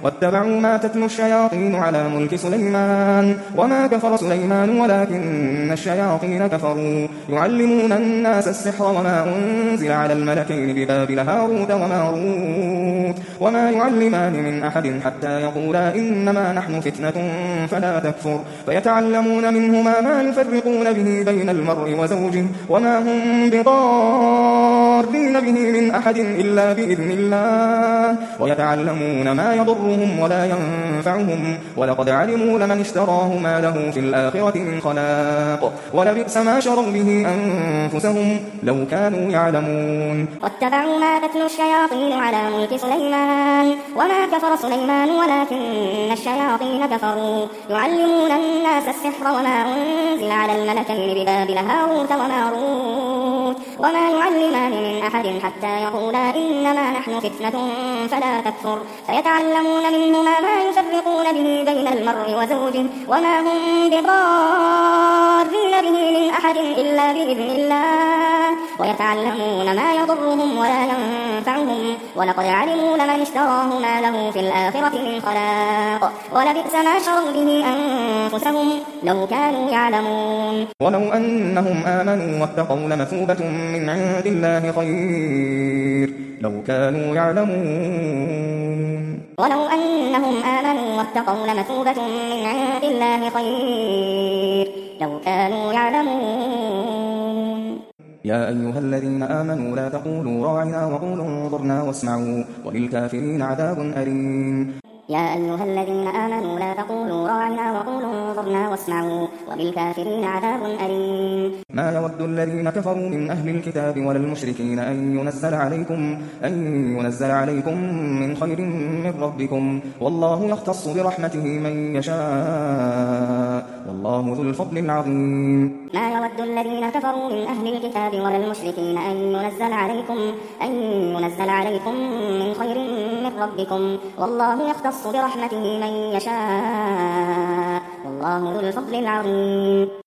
واتبعوا ما تتلو الشياطين على ملك سليمان وما كفر سليمان ولكن الشياطين كفروا يعلمون الناس السحر وما أنزل على الملكين ببابل هاروت وماروت وما يعلمان من أحد حتى يقولا إنما نحن فتنة فلا تكفر فيتعلمون منهما ما يفرقون به بين المرء وزوجه وما هم بضارين به من أحد إلا بإذن الله ويتعلمون ما يضرهم ولا ينفعهم ولقد علموا لمن اشتراه ما له في الآخرة من خلاق ولبئس ما شروا به أنفسهم لو كانوا يعلمون. واتبعوا ما تتلو الشياطين على ملك سليمان وما كفر سليمان ولكن الشياطين كفروا يعلمون الناس السحر وما أنزل على الملكين ببابل هاروت وماروت وما يعلمان من أحد حتى يقولا إنما نحن فتنة فلا تكفر فيتعلمون منهما ما يفرقون به بين المرء وزوجه وما هم بضارين به من أحد إلا بإذن الله ويتعلمون ما يضرهم ولا ينفعهم ولقد علموا لمن اشتراه ما له في الآخرة من خلاق ولبئس ما شروا به أنفسهم لو كانوا يعلمون. ولو أنهم آمنوا واتقوا لمثوبة من عند الله خير لو كانوا يعلمون. ولو أنهم آمنوا واتقوا لمثوبة من عند الله خير لو كانوا يعلمون. يا أيها الذين آمنوا لا تقولوا راعنا وقولوا انظرنا واسمعوا وللكافرين عذاب أليم. يا أيها الذين آمنوا لا تقولوا راعنا وقولوا انظرنا واسمعوا وللكافرين عذاب أليم. ما يود الذين كفروا من أهل الكتاب ولا المشركين أن ينزل عليكم من خير من ربكم والله يختص برحمته من يشاء والله ذو الفضل العظيم. ما يود الذين كفروا من أهل الكتاب ولا المشركين أن ينزل عليكم من خير من ربكم والله يختص برحمته من يشاء والله ذو الفضل العظيم.